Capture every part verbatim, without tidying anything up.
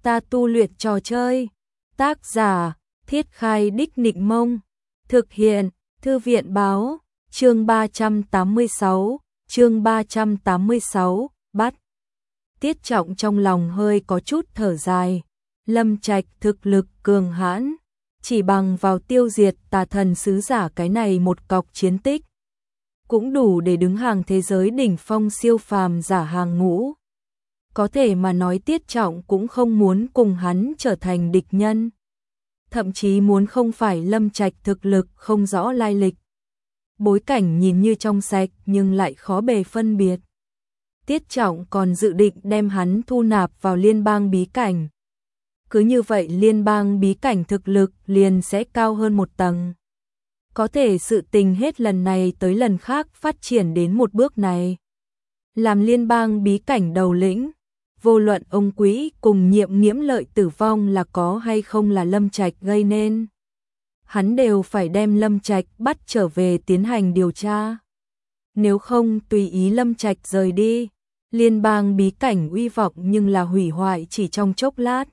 ta tu luyện trò chơi. Tác giả, Thiết Khai Đích Nịnh Mông. Thực hiện, Thư viện Báo. Chương ba trăm tám mươi sáu, chương ba trăm tám mươi sáu, bắt. Tiết Trọng trong lòng hơi có chút thở dài. Lâm Trạch thực lực cường hãn, chỉ bằng vào tiêu diệt tà thần sứ giả cái này một cọc chiến tích, cũng đủ để đứng hàng thế giới đỉnh phong siêu phàm giả hàng ngũ. Có thể mà nói Tiết Trọng cũng không muốn cùng hắn trở thành địch nhân. Thậm chí muốn không phải Lâm Trạch thực lực không rõ lai lịch. Bối cảnh nhìn như trong sạch nhưng lại khó bề phân biệt. Tiết Trọng còn dự định đem hắn thu nạp vào liên bang bí cảnh. Cứ như vậy liên bang bí cảnh thực lực liền sẽ cao hơn một tầng. Có thể sự tình hết lần này tới lần khác phát triển đến một bước này. Làm liên bang bí cảnh đầu lĩnh, vô luận ông Quý cùng Nhiệm Nghiễm lợi tử vong là có hay không là Lâm Trạch gây nên, hắn đều phải đem Lâm Trạch bắt trở về tiến hành điều tra. Nếu không tùy ý Lâm Trạch rời đi, liên bang bí cảnh uy vọng nhưng là hủy hoại chỉ trong chốc lát.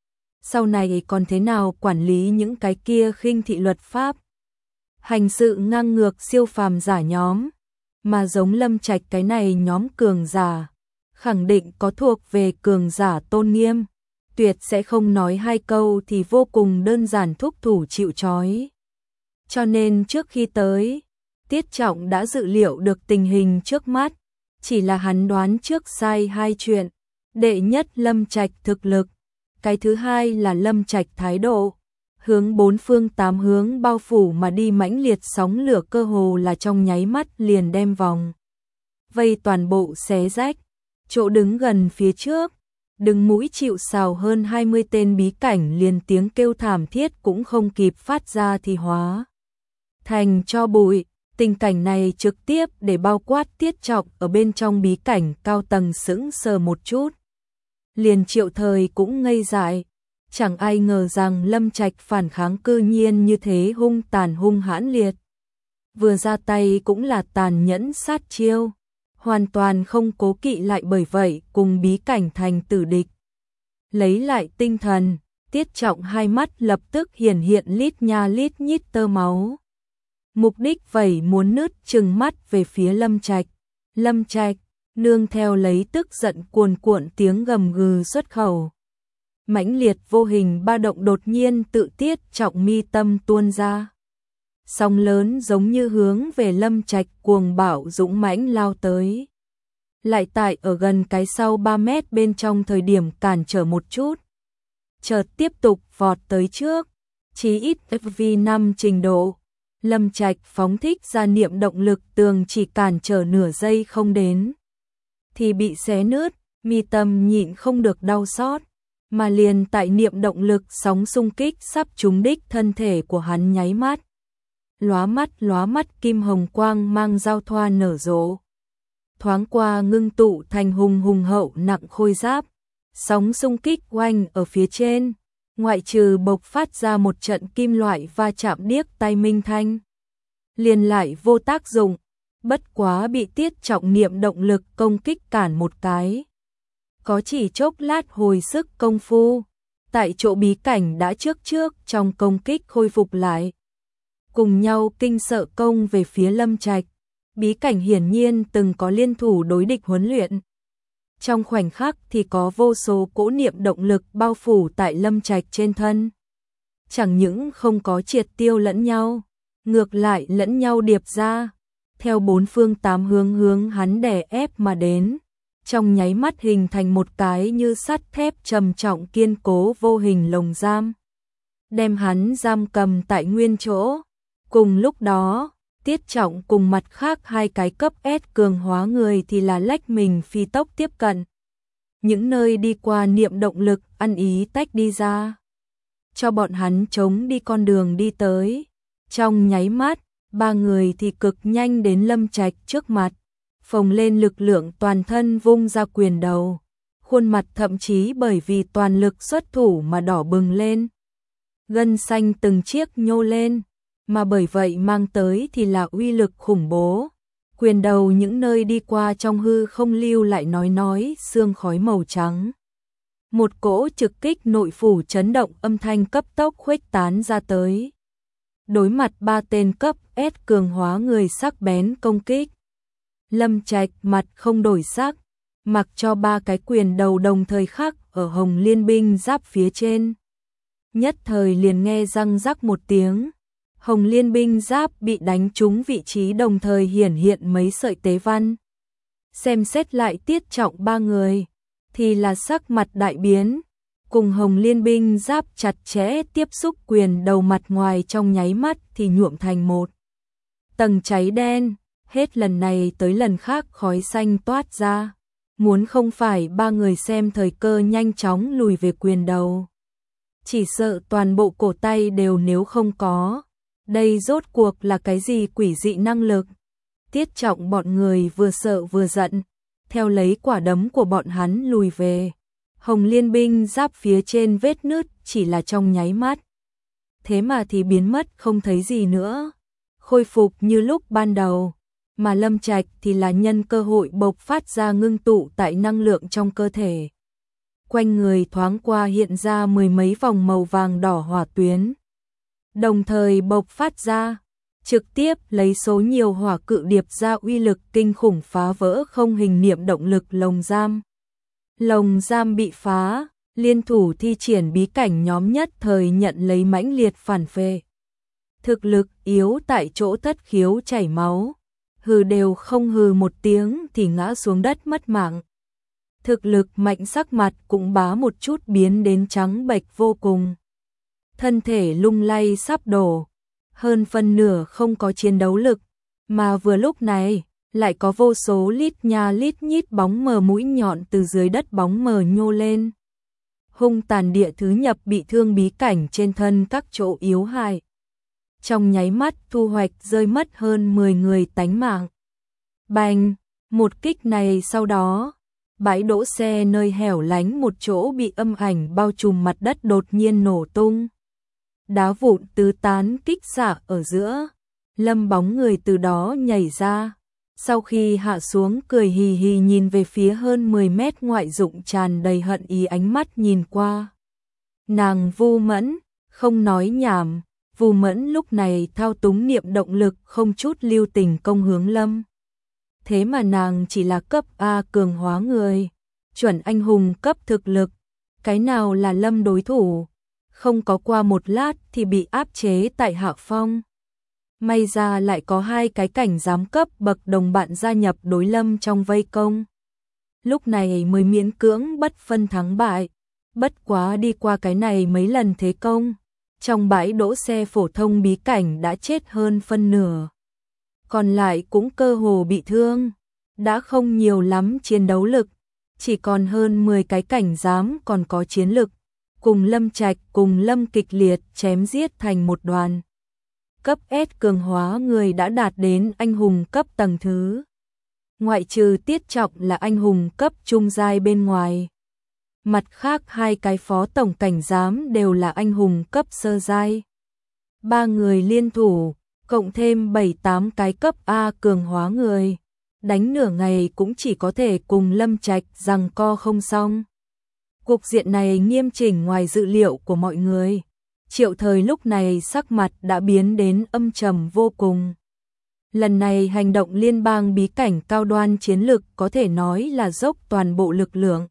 Sau này còn thế nào quản lý những cái kia khinh thị luật pháp, hành sự ngang ngược siêu phàm giả nhóm, mà giống Lâm Trạch cái này nhóm cường giả, khẳng định có thuộc về cường giả tôn nghiêm, tuyệt sẽ không nói hai câu thì vô cùng đơn giản thúc thủ chịu trói. Cho nên trước khi tới, Tiết Trọng đã dự liệu được tình hình trước mắt, chỉ là hắn đoán trước sai hai chuyện. Đệ nhất Lâm Trạch thực lực, cái thứ hai là Lâm Trạch thái độ. Hướng bốn phương tám hướng bao phủ mà đi mãnh liệt sóng lửa cơ hồ là trong nháy mắt liền đem vòng vây toàn bộ xé rách. Chỗ đứng gần phía trước, đứng mũi chịu sào hơn hai mươi tên bí cảnh liền tiếng kêu thảm thiết cũng không kịp phát ra thì hóa thành cho bụi. Tình cảnh này trực tiếp để bao quát Tiết Trọng ở bên trong bí cảnh cao tầng sững sờ một chút. Liền Triệu Thời cũng ngây dại, chẳng ai ngờ rằng Lâm Trạch phản kháng cư nhiên như thế hung tàn hung hãn liệt. Vừa ra tay cũng là tàn nhẫn sát chiêu, hoàn toàn không cố kỵ lại bởi vậy cùng bí cảnh thành tử địch. Lấy lại tinh thần, Tiết Trọng hai mắt lập tức hiển hiện lít nha lít nhít tơ máu. Mục đích vẩy muốn nứt trừng mắt về phía Lâm Trạch. Lâm Trạch, nương theo lấy tức giận cuồn cuộn tiếng gầm gừ xuất khẩu. Mãnh liệt vô hình ba động đột nhiên tự Tiết Trọng mi tâm tuôn ra. Sóng lớn giống như hướng về Lâm Trạch cuồng bạo dũng mãnh lao tới. Lại tại ở gần cái sau ba mét bên trong thời điểm cản trở một chút. Chợt tiếp tục vọt tới trước, chí ít ép vê năm trình độ. Lâm Trạch phóng thích ra niệm động lực tường chỉ cản trở nửa giây không đến thì bị xé nứt, mi tâm nhịn không được đau xót, mà liền tại niệm động lực sóng xung kích sắp trúng đích thân thể của hắn nháy mắt. Lóa mắt lóa mắt kim hồng quang mang giao thoa nở rộ. Thoáng qua ngưng tụ thành hùng hùng hậu nặng khôi giáp, sóng xung kích oanh ở phía trên. Ngoại trừ bộc phát ra một trận kim loại va chạm điếc tai minh thanh, liền lại vô tác dụng, bất quá bị Tiết Trọng niệm động lực công kích cản một cái. Có chỉ chốc lát hồi sức công phu, tại chỗ bí cảnh đã trước trước trong công kích khôi phục lại. Cùng nhau kinh sợ công về phía Lâm Trạch, bí cảnh hiển nhiên từng có liên thủ đối địch huấn luyện. Trong khoảnh khắc thì có vô số cỗ niệm động lực bao phủ tại Lâm Trạch trên thân. Chẳng những không có triệt tiêu lẫn nhau, ngược lại lẫn nhau điệp ra, theo bốn phương tám hướng hướng hắn đè ép mà đến. Trong nháy mắt hình thành một cái như sắt thép trầm trọng kiên cố vô hình lồng giam, đem hắn giam cầm tại nguyên chỗ. Cùng lúc đó, Tiết Trọng cùng mặt khác hai cái cấp S cường hóa người thì là lách mình phi tốc tiếp cận. Những nơi đi qua niệm động lực ăn ý tách đi ra, cho bọn hắn chống đi con đường đi tới. Trong nháy mắt, ba người thì cực nhanh đến Lâm Trạch trước mặt, phồng lên lực lượng toàn thân vung ra quyền đầu. Khuôn mặt thậm chí bởi vì toàn lực xuất thủ mà đỏ bừng lên. Gân xanh từng chiếc nhô lên, mà bởi vậy mang tới thì là uy lực khủng bố. Quyền đầu những nơi đi qua trong hư không lưu lại nói nói xương khói màu trắng. Một cỗ trực kích nội phủ chấn động âm thanh cấp tốc khuếch tán ra tới. Đối mặt ba tên cấp S cường hóa người sắc bén công kích. Lâm Trạch mặt không đổi sắc, mặc cho ba cái quyền đầu đồng thời khắc ở Hồng Liên binh giáp phía trên. Nhất thời liền nghe răng rắc một tiếng. Hồng Liên binh giáp bị đánh trúng vị trí đồng thời hiển hiện mấy sợi tế văn. Xem xét lại Tiết Trọng ba người, thì là sắc mặt đại biến, cùng Hồng Liên binh giáp chặt chẽ tiếp xúc quyền đầu mặt ngoài trong nháy mắt thì nhuộm thành một tầng cháy đen, hết lần này tới lần khác khói xanh toát ra, muốn không phải ba người xem thời cơ nhanh chóng lùi về quyền đầu. Chỉ sợ toàn bộ cổ tay đều nếu không có, đây rốt cuộc là cái gì quỷ dị năng lực. Tiết Trọng bọn người vừa sợ vừa giận, theo lấy quả đấm của bọn hắn lùi về. Hồng Liên binh giáp phía trên vết nứt chỉ là trong nháy mắt. Thế mà thì biến mất không thấy gì nữa. Khôi phục như lúc ban đầu. Mà Lâm Trạch thì là nhân cơ hội bộc phát ra ngưng tụ tại năng lượng trong cơ thể. Quanh người thoáng qua hiện ra mười mấy vòng màu vàng đỏ hỏa tuyến. Đồng thời bộc phát ra, trực tiếp lấy số nhiều hỏa cự điệp ra uy lực kinh khủng phá vỡ không hình niệm động lực lồng giam. Lồng giam bị phá, liên thủ thi triển bí cảnh nhóm nhất thời nhận lấy mãnh liệt phản phệ. Thực lực yếu tại chỗ thất khiếu chảy máu, hừ đều không hừ một tiếng thì ngã xuống đất mất mạng. Thực lực mạnh sắc mặt cũng bá một chút biến đến trắng bệch vô cùng. Thân thể lung lay sắp đổ, hơn phân nửa không có chiến đấu lực, mà vừa lúc này lại có vô số lít nha lít nhít bóng mờ mũi nhọn từ dưới đất bóng mờ nhô lên. Hung tàn địa thứ nhập bị thương bí cảnh trên thân các chỗ yếu hại. Trong nháy mắt thu hoạch rơi mất hơn mười người tánh mạng. Bành, một kích này sau đó, bãi đỗ xe nơi hẻo lánh một chỗ bị âm ảnh bao trùm mặt đất đột nhiên nổ tung. Đá vụn tứ tán kích xạ ở giữa, Lâm bóng người từ đó nhảy ra. Sau khi hạ xuống cười hì hì nhìn về phía hơn mười mét ngoại dụng tràn đầy hận ý ánh mắt nhìn qua. Nàng Vu Mẫn, không nói nhảm, Vu Mẫn lúc này thao túng niệm động lực không chút lưu tình công hướng Lâm. Thế mà nàng chỉ là cấp A cường hóa người, chuẩn anh hùng cấp thực lực, cái nào là Lâm đối thủ, không có qua một lát thì bị áp chế tại hạ phong. May ra lại có hai cái cảnh giám cấp bậc đồng bạn gia nhập đối Lâm trong vây công. Lúc này mới miễn cưỡng bất phân thắng bại, bất quá đi qua cái này mấy lần thế công. Trong bãi đỗ xe phổ thông bí cảnh đã chết hơn phân nửa. Còn lại cũng cơ hồ bị thương, đã không nhiều lắm chiến đấu lực, chỉ còn hơn mười cái cảnh giám còn có chiến lực. Cùng Lâm Trạch cùng Lâm kịch liệt chém giết thành một đoàn. Cấp S cường hóa người đã đạt đến anh hùng cấp tầng thứ. Ngoại trừ Tiết Trọng là anh hùng cấp trung giai bên ngoài. Mặt khác hai cái phó tổng cảnh giám đều là anh hùng cấp sơ giai. Ba người liên thủ, cộng thêm bảy tám cái cấp A cường hóa người. Đánh nửa ngày cũng chỉ có thể cùng Lâm Trạch giằng co không xong. Cục diện này nghiêm chỉnh ngoài dự liệu của mọi người. Triệu Thời lúc này sắc mặt đã biến đến âm trầm vô cùng. Lần này hành động liên bang bí cảnh cao đoan chiến lực có thể nói là dốc toàn bộ lực lượng.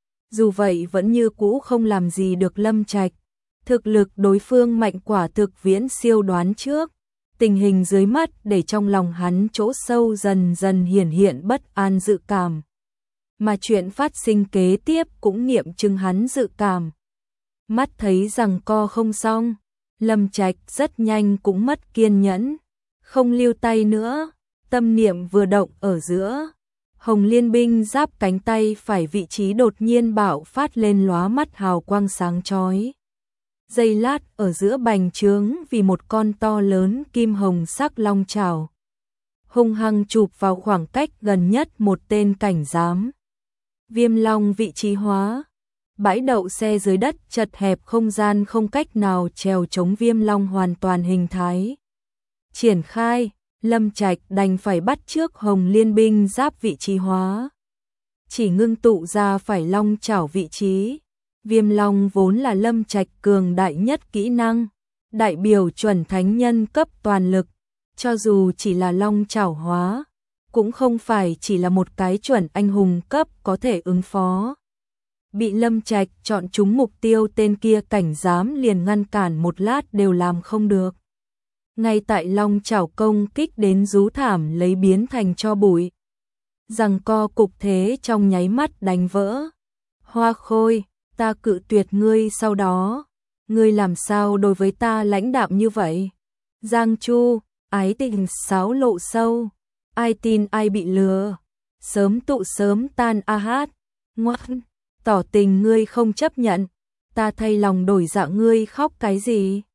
Dù vậy vẫn như cũ không làm gì được Lâm Trạch. Thực lực đối phương mạnh quả thực viễn siêu đoán trước. Tình hình dưới mắt để trong lòng hắn chỗ sâu dần dần hiển hiện bất an dự cảm. Mà chuyện phát sinh kế tiếp cũng nghiệm chứng hắn dự cảm. Mắt thấy rằng co không xong, Lâm Trạch rất nhanh cũng mất kiên nhẫn, không lưu tay nữa, tâm niệm vừa động ở giữa. Hồng Liên binh giáp cánh tay phải vị trí đột nhiên bạo phát lên lóa mắt hào quang sáng chói. Giây lát ở giữa bành trướng vì một con to lớn kim hồng sắc long chảo. Hung hăng chụp vào khoảng cách gần nhất một tên cảnh giám. Viêm long vị trí hóa. Bãi đậu xe dưới đất chật hẹp không gian không cách nào trèo chống viêm long hoàn toàn hình thái. Triển khai, Lâm Trạch đành phải bắt trước Hồng Liên binh giáp vị trí hóa. Chỉ ngưng tụ ra phải long chảo vị trí, Viêm long vốn là Lâm Trạch cường đại nhất kỹ năng, đại biểu chuẩn thánh nhân cấp toàn lực, cho dù chỉ là long chảo hóa, cũng không phải chỉ là một cái chuẩn anh hùng cấp có thể ứng phó. Bị Lâm Trạch chọn trúng mục tiêu, tên kia cảnh giám liền ngăn cản một lát đều làm không được. Ngay tại long chảo công kích đến rú thảm lấy biến thành cho bụi. Giằng co cục thế trong nháy mắt đánh vỡ. Hoa Khôi, ta cự tuyệt ngươi, sau đó ngươi làm sao đối với ta lãnh đạm như vậy? Giang Chu, ái tình sáo lộ sâu, ai tin ai bị lừa, sớm tụ sớm tan a hát, ngoan, tỏ tình ngươi không chấp nhận, ta thay lòng đổi dạ, ngươi khóc cái gì?